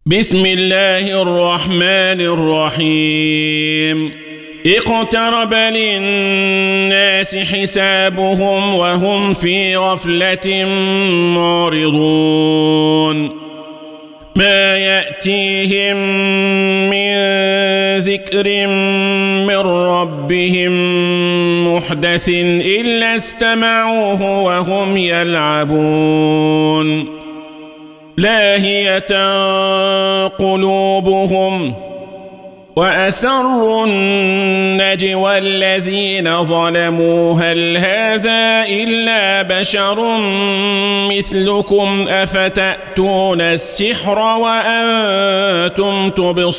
بسم الله الرحمن الرحيم اقترب للناس حسابهم وهم في غفلة معرضون ما يأتيهم من ذكر من ربهم محدث إلا استمعوه وهم يلعبون لاهية قلوبهم وأسروا النجوى الذين ظلموا هل هذا إلا بشر مثلكم أفتأتون السحر وأنتم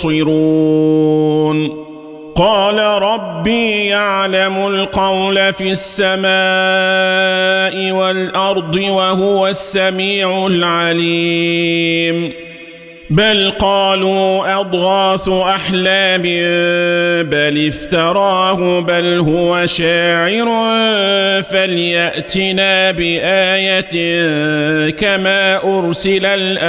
تبصرون قال ربي يعلم القول في السماء والأرض وهو السميع العليم بل قالوا أضغاث أحلام بل افتراه بل هو شاعر فليأتنا بآية كما أرسل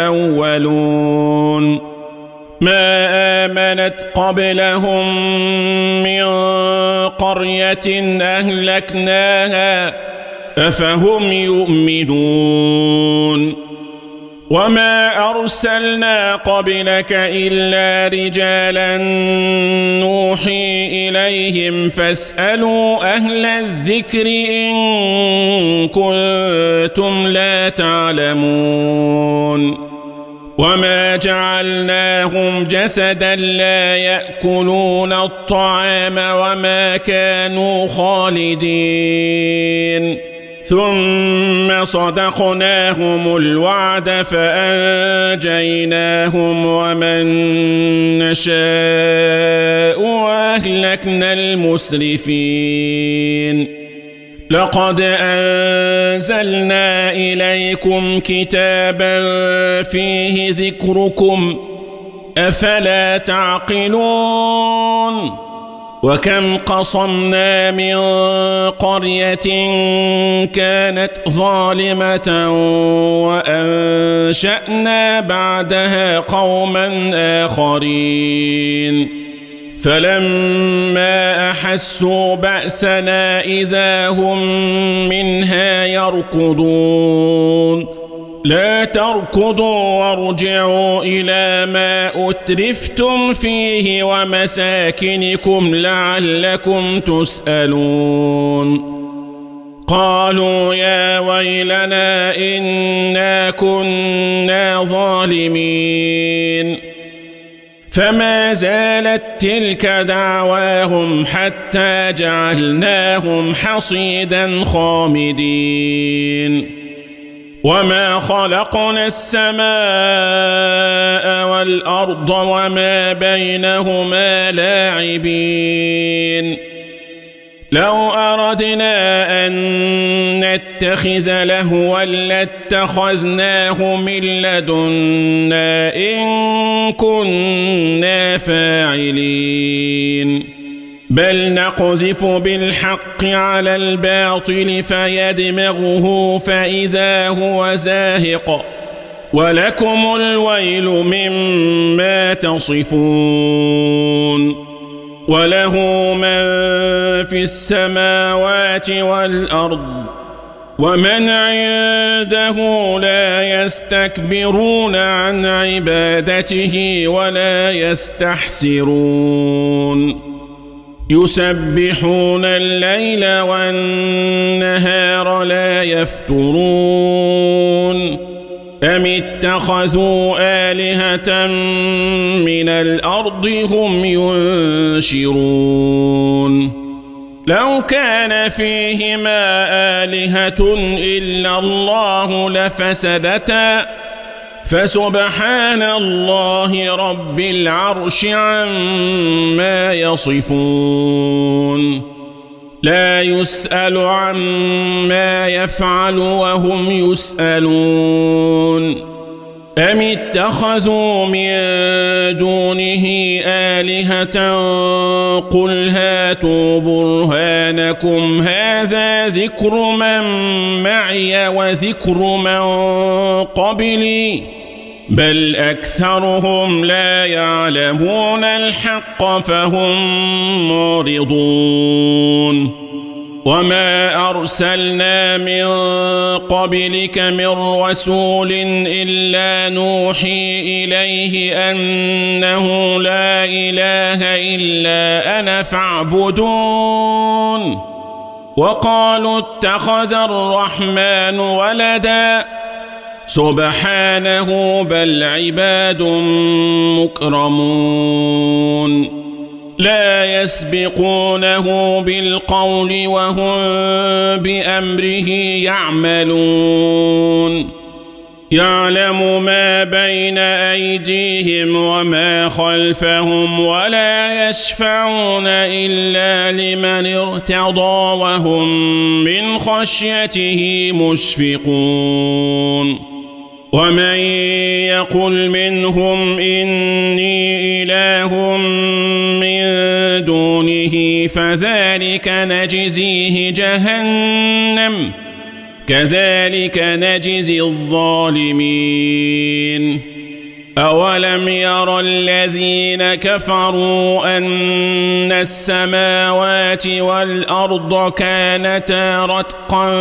الأولون ما آمنت قبلهم من قرية أهلكناها أفهم يؤمنون وما أرسلنا قبلك إلا رجالا نوحي إليهم فاسألوا أهل الذكر إن كنتم لا تعلمون وما جعلناهم جسدا لا يأكلون الطعام وما كانوا خالدين ثم صدقناهم الوعد فأنجيناهم ومن نشاء وأهلكنا المسرفين لقد أنزلنا إليكم كتابا فيه ذكركم أفلا تعقلون وكم قصمنا من قرية كانت ظالمة وأنشأنا بعدها قوما آخرين فلما أحسوا بأسنا إذا هم منها يركضون لا تركضوا وارجعوا إلى ما أترفتم فيه ومساكنكم لعلكم تسألون قالوا يا ويلنا إنا كنا ظالمين فما زالت تلك دعواهم حتى جعلناهم حصيدا خامدين وما خلقنا السماء والأرض وما بينهما لاعبين لو أردنا أن نتخذ لهوا لاتخذناه من لدنا إن كنا فاعلين بل نقذف بالحق على الباطل فيدمغه فإذا هو زاهق ولكم الويل مما تصفون وله من في السماوات والأرض ومن عنده لا يستكبرون عن عبادته ولا يستحسرون يسبحون الليل والنهار لا يفترون أم اتخذوا آلهة من الأرض هم ينشرون لو كان فيهما آلهة إلا الله لفسدتا فسبحان الله رب العرش عما يصفون لا يسأل عما يفعل وهم يسألون أم اتخذوا من دونه آلهة قل هاتوا برهانكم هذا ذكر من معي وذكر من قبلي بل أكثرهم لا يعلمون الحق فهم معرضون وما أرسلنا من قبلك من رسول إلا نوحي إليه أنه لا إله إلا أنا فاعبدون وقالوا اتخذ الرحمن ولدا سبحانه بل عباد مكرمون لا يسبقونه بالقول وهم بأمره يعملون يعلم ما بين أيديهم وما خلفهم ولا يشفعون إلا لمن ارتضى وهم من خشيته مشفقون ومن يقل منهم إني إله من دونه فذلك نجزيه جهنم كذلك نجزي الظالمين أولم ير الذين كفروا أن السماوات والأرض كانتا رتقا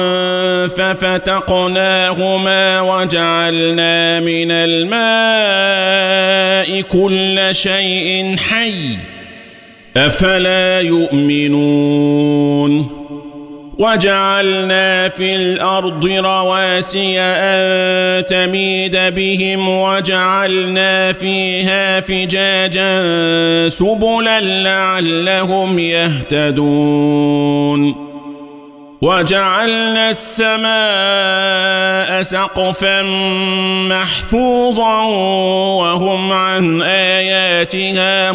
ففتقناهما وجعلنا من الماء كل شيء حي أفلا يؤمنون وجعلنا في الأرض رواسي أن تميد بهم وجعلنا فيها فجاجا سبلا لعلهم يهتدون وجعلنا السماء سقفا محفوظا وهم عن آياتها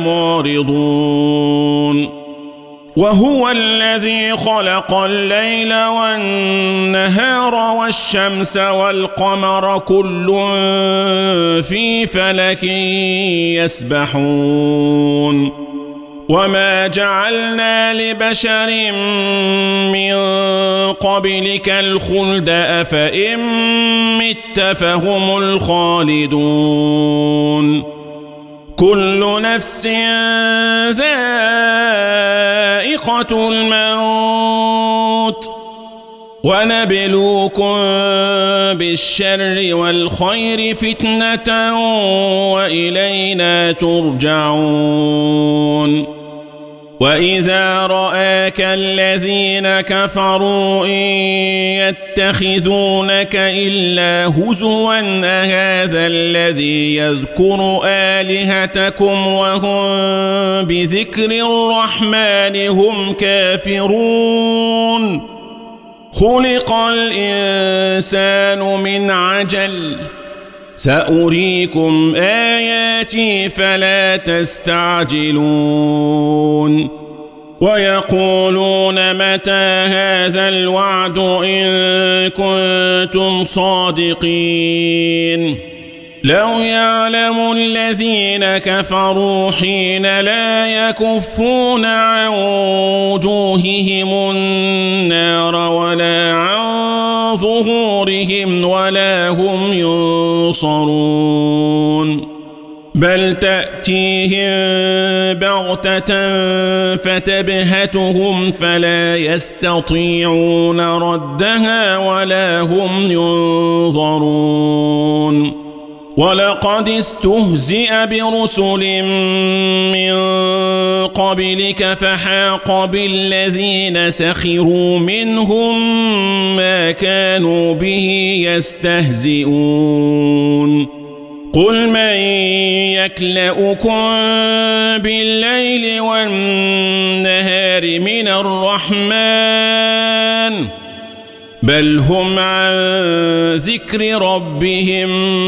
معرضون وهو الذي خلق الليل والنهار والشمس والقمر كل في فلك يسبحون وما جعلنا لبشر من قبلك الخلد أفإن مت فهم الخالدون كل نفس ذائقة الموت ونبلوكم بالشر والخير فتنة وإلينا ترجعون وإذا رآك الذين كفروا إن يتخذونك إلا هزوا أهذا الذي يذكر آلهتكم وهم بذكر الرحمن هم كافرون خلق الإنسان من عجل سأريكم آياتي فلا تستعجلون ويقولون متى هذا الوعد إن كنتم صادقين لو يعلم الذين كفروا حين لا يكفون عن وجوههم النار ولا عن ظهورهم ولا هم ينصرون بل تأتيهم بغتة فتبهتهم فلا يستطيعون ردها ولا هم ينظرون ولقد استهزئ برسل من قبلك فحاق بالذين سخروا منهم ما كانوا به يستهزئون قل من يكلؤكم بالليل والنهار من الرحمن بل هم عن ذكر ربهم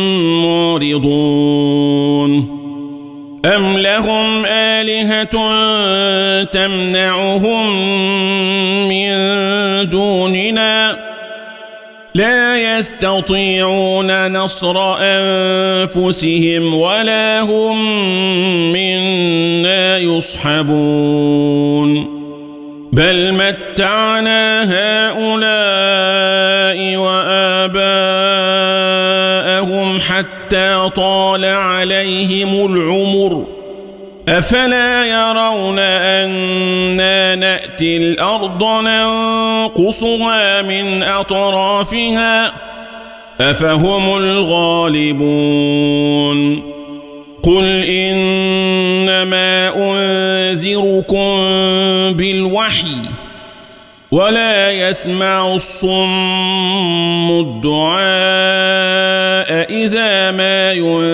معرضون أم لهم آلهة تمنعهم من دوننا لا يستطيعون نصر أنفسهم ولا هم منا يصحبون بل متعنا هؤلاء وآباءهم حتى حتى طال عليهم العمر أفلا يرون أنا نأتي الأرض ننقصها من أطرافها أفهم الغالبون قل إنما أنذركم بالوحي ولا يسمع الصم الدعاء إذا ما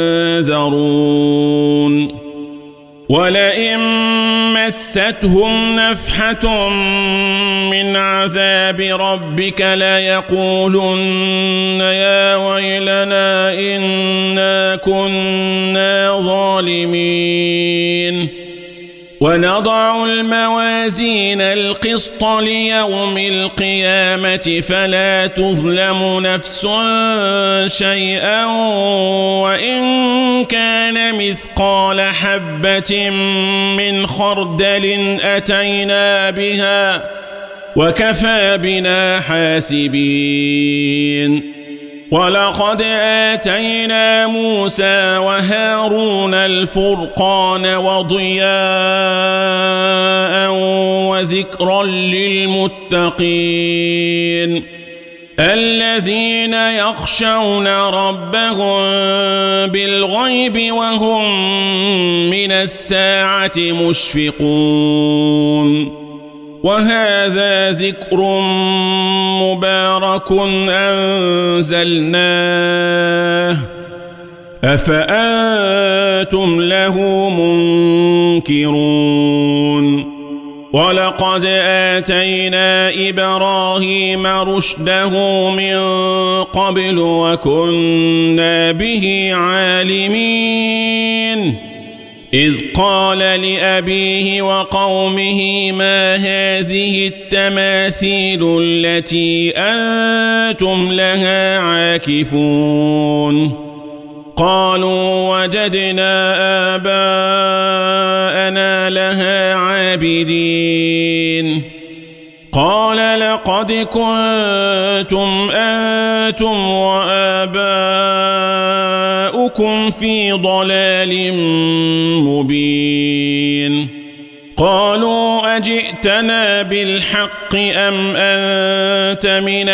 ينذرون ولئن مستهم نفحة من عذاب ربك ليقولن يا ويلنا إنا كنا ظالمين ونضع الموازين القسط ليوم القيامة فلا تظلم نفس شيئا وإن كان مثقال حبة من خردل أتينا بها وكفى بنا حاسبين ولقد آتينا موسى وهارون الفرقان وضياء وذكرا للمتقين الذين يخشون ربهم بالغيب وهم من الساعة مشفقون وهذا ذكر مبارك أنزلناه أفأنتم له منكرون ولقد آتينا إبراهيم رشده من قبل وكنا به عالمين إذ قال لأبيه وقومه ما هذه التماثيل التي أنتم لها عاكفون قالوا وجدنا آباءنا لها عابدين قال لقد كنتم أنتم وآباؤكم في ضلال مبين قالوا أجئتنا بالحق أم أنت من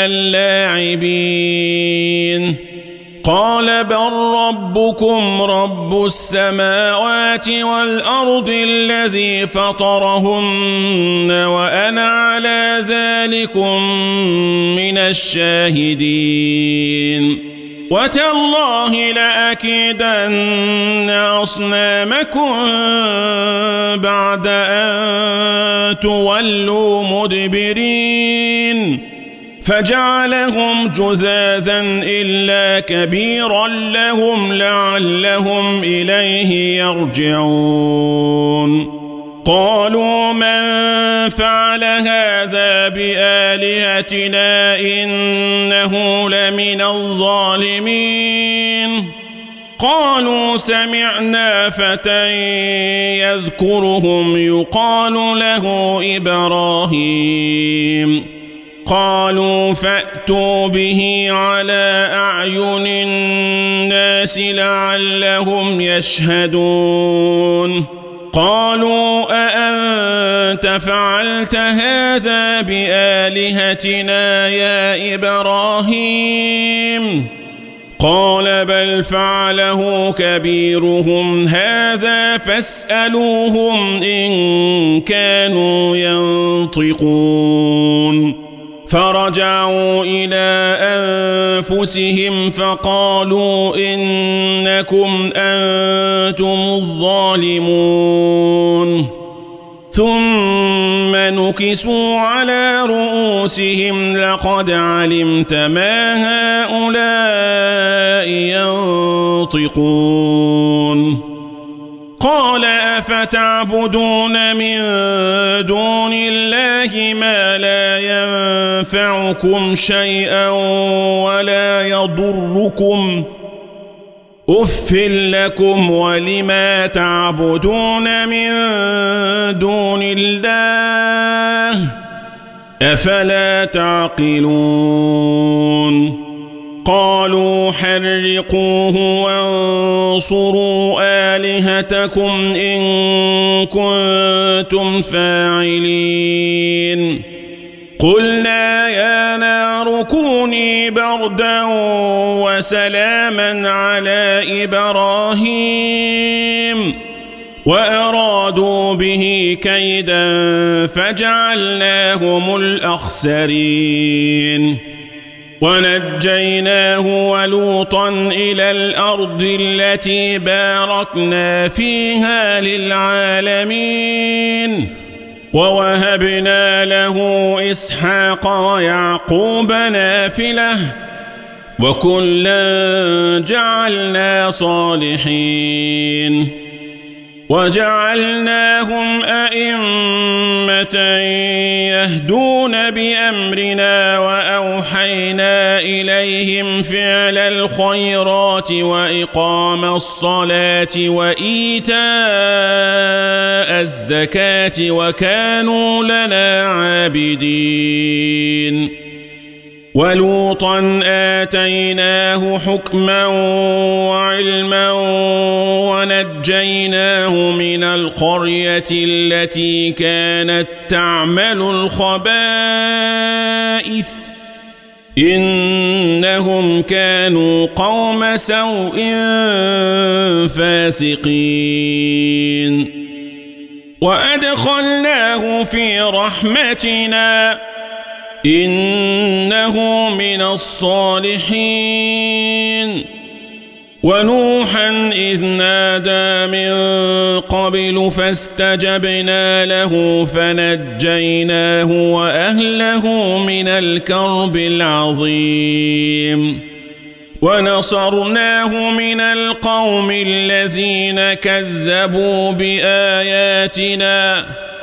اللاعبين قال بل ربكم رب السماوات والأرض الذي فطرهن وأنا على ذلكم من الشاهدين وتالله لأكيدن أصنامكم بعد أن تولوا مدبرين فجعلهم جذاذا إلا كبيرا لهم لعلهم إليه يرجعون قالوا من فعل هذا بآلهتنا إنه لمن الظالمين قالوا سمعنا فتى يذكرهم يقال له إبراهيم قالوا فأتوا به على أعين الناس لعلهم يشهدون قالوا أأنت فعلت هذا بآلهتنا يا إبراهيم قال بل فعله كبيرهم هذا فاسألوهم إن كانوا ينطقون فرجعوا إلى أنفسهم فقالوا إنكم أنتم الظالمون ثم نكسوا على رؤوسهم لقد علمت ما هؤلاء ينطقون قال أفتعبدون من دون الله ما لا ينفعكم شيئا ولا يضركم أف لكم ولما تعبدون من دون الله أفلا تعقلون قالوا حرقوه وانصروا آلهتكم إن كنتم فاعلين قلنا يا نار كوني بردا وسلاما على إبراهيم وأرادوا به كيدا فجعلناهم الأخسرين ونجيناه ولوطا إلى الأرض التي باركنا فيها للعالمين ووهبنا له إسحاق ويعقوب نافلة وكلا جعلنا صالحين وجعلناهم أئمة يهدون بأمرنا وأوحينا إليهم فعل الخيرات وإقام الصلاة وإيتاء الزكاة وكانوا لنا عابدين ولوطا آتيناه حكما وعلما ونجيناه من القرية التي كانت تعمل الخبائث إنهم كانوا قوم سوء فاسقين وأدخلناه في رحمتنا إنه من الصالحين ونوحا إذ نادى من قبل فاستجبنا له فنجيناه وأهله من الكرب العظيم ونصرناه من القوم الذين كذبوا بآياتنا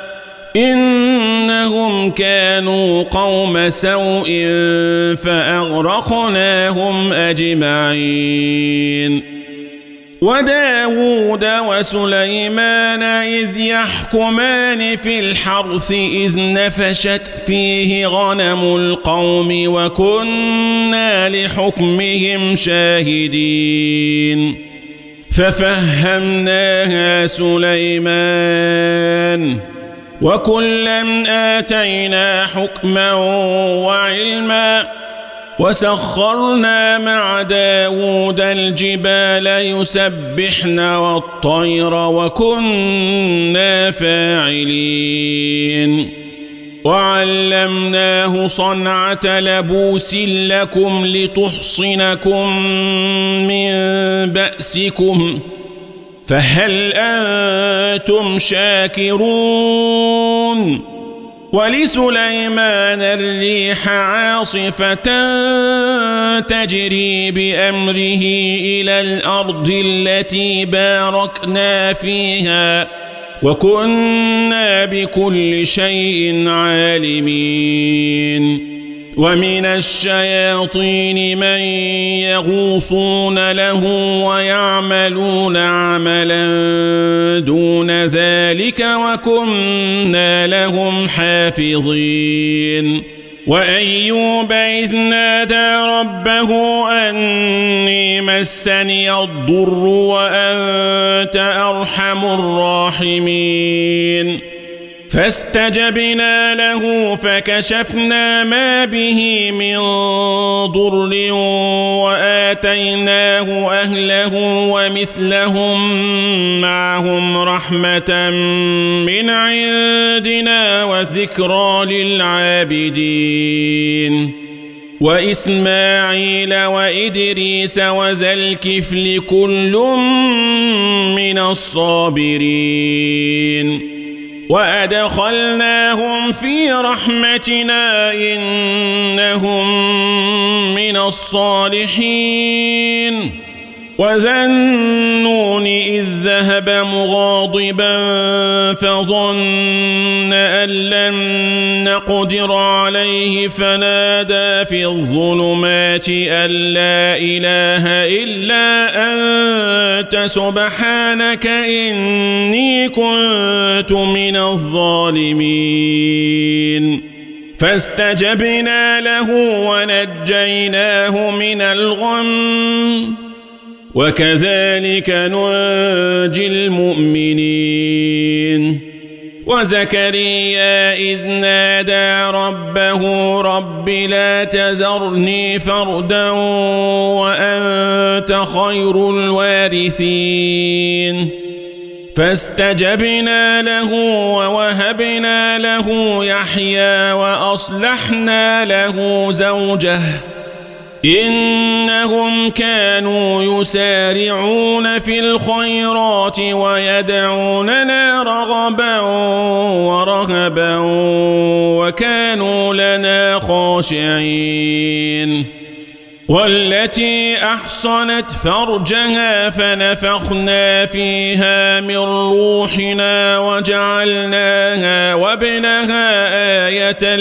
إنهم كانوا قوم سوء فأغرقناهم أجمعين وداود وسليمان إذ يحكمان في الحرث إذ نفشت فيه غنم القوم وكنا لحكمهم شاهدين ففهمناها سليمان وكلا آتينا حكما وعلما وسخرنا مع داود الجبال يسبحن والطير وكنا فاعلين وعلمناه صنعة لبوس لكم لتحصنكم من بأسكم فهل أنتم شاكرون ولسليمان الريح عاصفة تجري بأمره إلى الأرض التي باركنا فيها وكنا بكل شيء عالمين ومن الشياطين من يغوصون له ويعملون عملا دون ذلك وكنا لهم حافظين وأيوب إذ نادى ربه أني مسني الضر وأنت أرحم الراحمين فاستجبنا له فكشفنا ما به من ضر وآتيناه أهله ومثلهم معهم رحمة من عندنا وذكرى للعابدين وإسماعيل وإدريس وذا الكفل كل من الصابرين وأدخلناهم في رحمتنا إنهم من الصالحين وذا النون إذ ذهب مغاضبا فظن أن لن نقدر عليه فنادى في الظلمات أن لا إله إلا أنت سبحانك إني كنت من الظالمين فاستجبنا له ونجيناه من الغم وكذلك ننجي المؤمنين وزكريا إذ نادى ربه رب لا تذرني فردا وأنت خير الوارثين فاستجبنا له ووهبنا له يحيى وأصلحنا له زوجه إنهم كانوا يسارعون في الخيرات ويدعوننا رغبا ورهبا وكانوا لنا خاشعين والتي أحصنت فرجها فنفخنا فيها من روحنا وجعلناها وابنها آية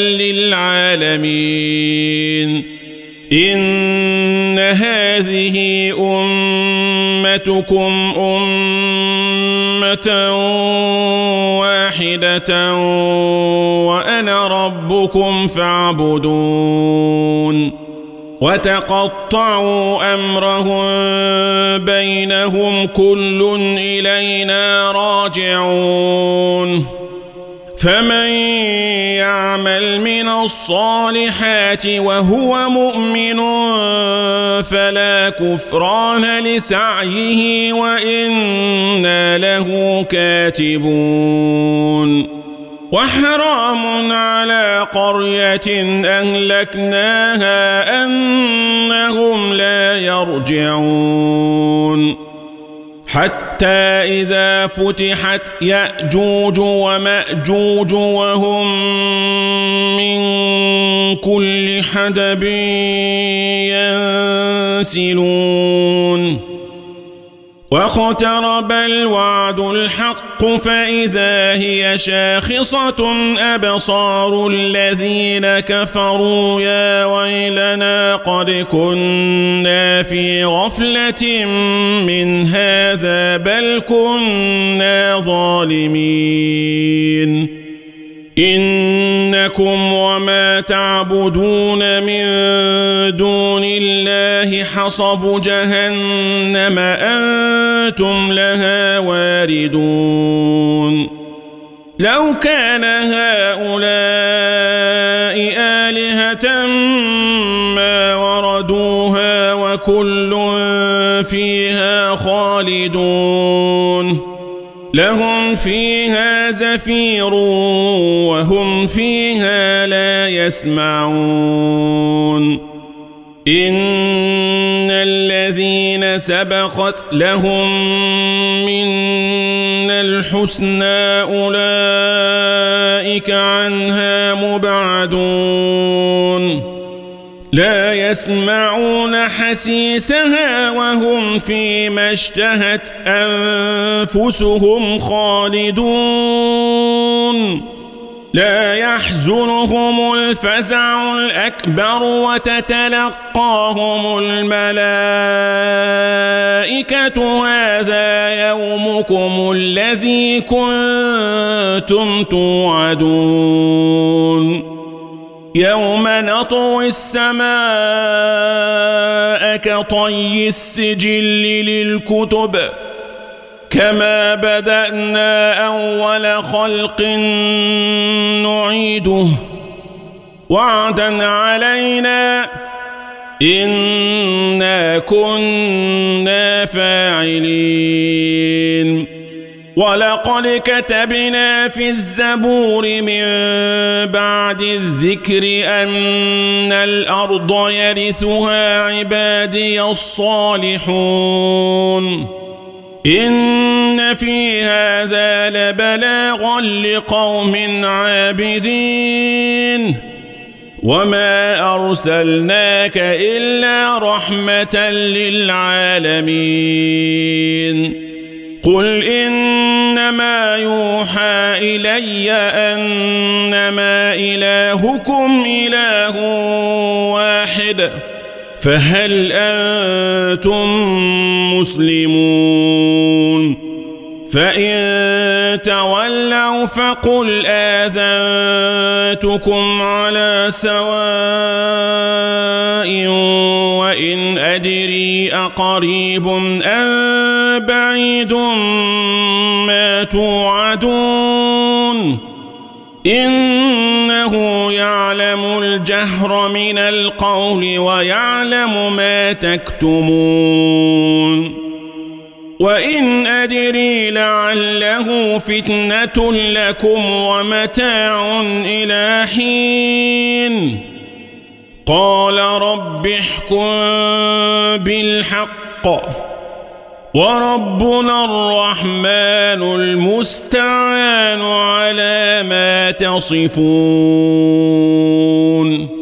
للعالمين إن هذه أمتكم أمة واحدة وأنا ربكم فاعبدون وتقطعوا أمرهم بينهم كل إلينا راجعون فمن يعمل من الصالحات وهو مؤمن فلا كفران لسعيه وإنا له كاتبون وحرام على قرية أهلكناها أنهم لا يرجعون حتى إذا فتحت يأجوج ومأجوج وهم من كل حدب ينسلون واقترب الوعد الحق فإذا هي شاخصة أبصار الذين كفروا يا ويلنا قد كنا في غفلة من هذا بل كنا ظالمين إنكم وما تعبدون من دون الله حصب جهنم أنتم لها واردون لو كان هؤلاء آلهة ما وردوها وكل فيها خالدون لهم فيها زفير وهم فيها لا يسمعون إن الذين سبقت لهم منا الحسنى أولئك عنها مبعدون لا يسمعون حسيسها وهم فيما اشتهت أنفسهم خالدون لا يحزنهم الفزع الأكبر وتتلقاهم الملائكة هذا يومكم الذي كنتم توعدون يوم نطوي السماء كطي السجل للكتب كما بدأنا أول خلق نعيده وعدا علينا إنا كنا فاعلين ولقد كتبنا في الزبور من بعد الذكر أن الأرض يرثها عبادي الصالحون إن في هذا لبلاغا لقوم عابدين وما أرسلناك إلا رحمة للعالمين قل إنما يوحى إلي أنما إلهكم إله واحد فهل أنتم مسلمون فإن تولوا فقل آذنتكم على سواء وإن أدري أقريب أم بعيد ما توعدون إنه يعلم الجهر من القول ويعلم ما تكتمون وإن أدري لعله فتنة لكم ومتاع إلى حين قال رب احكم بالحق وربنا الرحمن المستعان على ما تصفون.